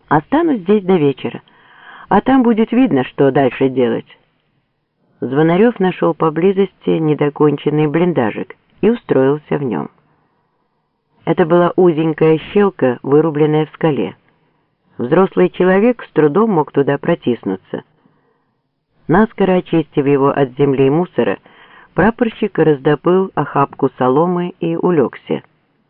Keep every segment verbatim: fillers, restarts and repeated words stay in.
Останусь здесь до вечера, а там будет видно, что дальше делать. Звонарев нашел поблизости недоконченный блиндажик и устроился в нем. Это была узенькая щелка, вырубленная в скале. Взрослый человек с трудом мог туда протиснуться. Наскоро очистив его от земли и мусора, прапорщик раздобыл охапку соломы и улегся.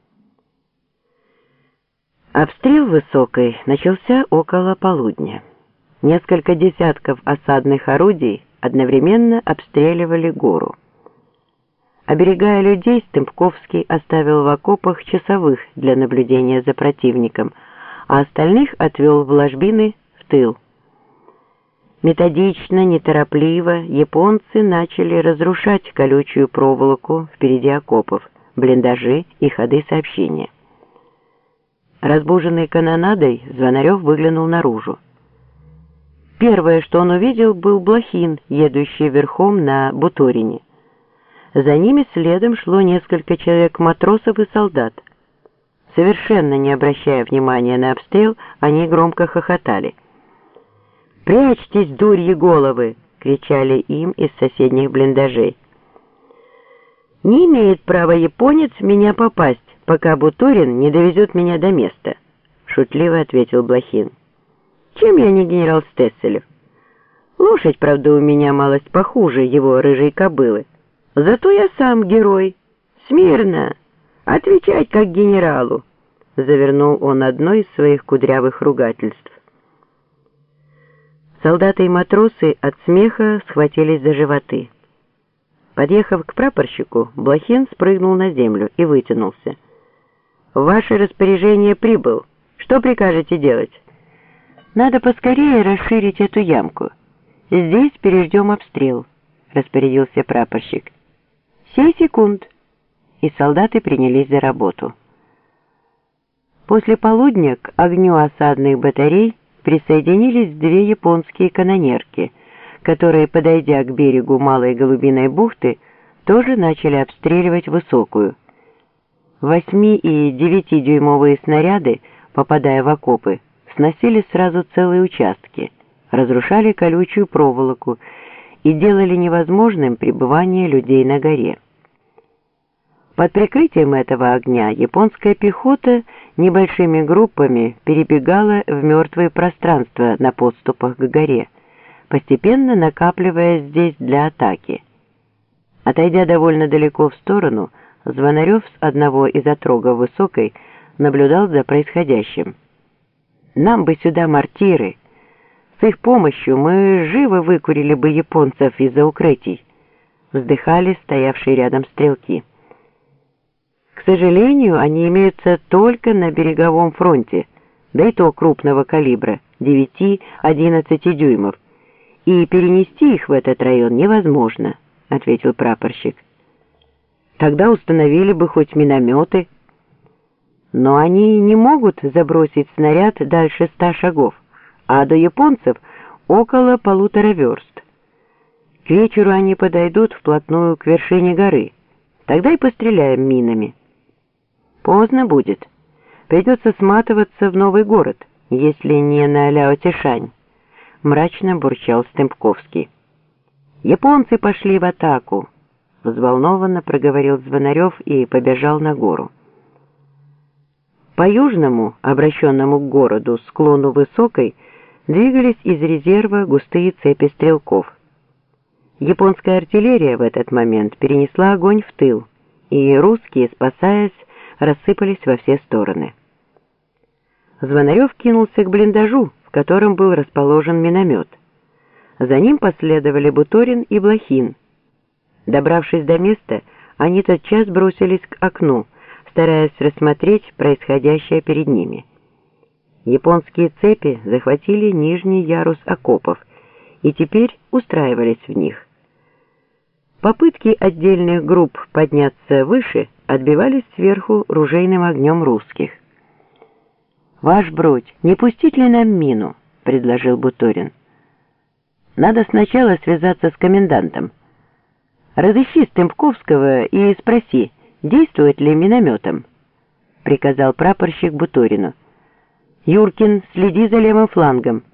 Обстрел Высокой начался около полудня. Несколько десятков осадных орудий одновременно обстреливали гору. Оберегая людей, Стемпковский оставил в окопах часовых для наблюдения за противником, а остальных отвел в ложбины в тыл. Методично, неторопливо японцы начали разрушать колючую проволоку впереди окопов, блиндажи и ходы сообщения. Разбуженный канонадой, Звонарев выглянул наружу. Первое, что он увидел, был Блохин, едущий верхом на Буторине. За ними следом шло несколько человек-матросов и солдат. Совершенно не обращая внимания на обстрел, они громко хохотали. «Прячьтесь, дурьи головы!» — кричали им из соседних блиндажей. «Не имеет права японец меня попасть, пока Буторин не довезет меня до места», — шутливо ответил Блохин. «Чем я не генерал Стесселев? Лошадь, правда, у меня малость похуже его рыжей кобылы. Зато я сам герой. Смирно! Отвечать как генералу!» — завернул он одно из своих кудрявых ругательств. Солдаты и матросы от смеха схватились за животы. Подъехав к прапорщику, Блохин спрыгнул на землю и вытянулся. «В ваше распоряжение прибыл. Что прикажете делать?» «Надо поскорее расширить эту ямку. Здесь переждем обстрел», — распорядился прапорщик. «Сей секунд». И солдаты принялись за работу. После полудня к огню осадных батарей присоединились две японские канонерки, которые, подойдя к берегу Малой Голубиной бухты, тоже начали обстреливать Высокую. Восьми- и девятидюймовые снаряды, попадая в окопы, сносили сразу целые участки, разрушали колючую проволоку и делали невозможным пребывание людей на горе. Под прикрытием этого огня японская пехота небольшими группами перебегала в мертвые пространства на подступах к горе, постепенно накапливаясь здесь для атаки. Отойдя довольно далеко в сторону, Звонарев с одного из отрогов Высокой наблюдал за происходящим. «Нам бы сюда мортиры. С их помощью мы живо выкурили бы японцев из-за укрытий», — вздыхали стоявшие рядом стрелки. «К сожалению, они имеются только на береговом фронте, да и то крупного калибра, девяти-одиннадцати дюймов, и перенести их в этот район невозможно», — ответил прапорщик. «Тогда установили бы хоть минометы». «Но они не могут забросить снаряд дальше ста шагов, а до японцев около полутора верст. К вечеру они подойдут вплотную к вершине горы, тогда и постреляем минами». «Поздно будет. Придется сматываться в новый город, если не на Ляотишань», — мрачно бурчал Стемпковский. «Японцы пошли в атаку», — взволнованно проговорил Звонарев и побежал на гору. По южному, обращенному к городу, склону Высокой, двигались из резерва густые цепи стрелков. Японская артиллерия в этот момент перенесла огонь в тыл, и русские, спасаясь, рассыпались во все стороны. Звонарев кинулся к блиндажу, в котором был расположен миномет. За ним последовали Буторин и Блохин. Добравшись до места, они тотчас бросились к окну, стараясь рассмотреть происходящее перед ними. Японские цепи захватили нижний ярус окопов и теперь устраивались в них. Попытки отдельных групп подняться выше отбивались сверху ружейным огнем русских. «Ваш бродь, не пустить ли нам мину?» — предложил Буторин. «Надо сначала связаться с комендантом. Разыщи Стемпковского и спроси, действует ли минометом», — приказал прапорщик Буторину. Юркин, следи за левым флангом.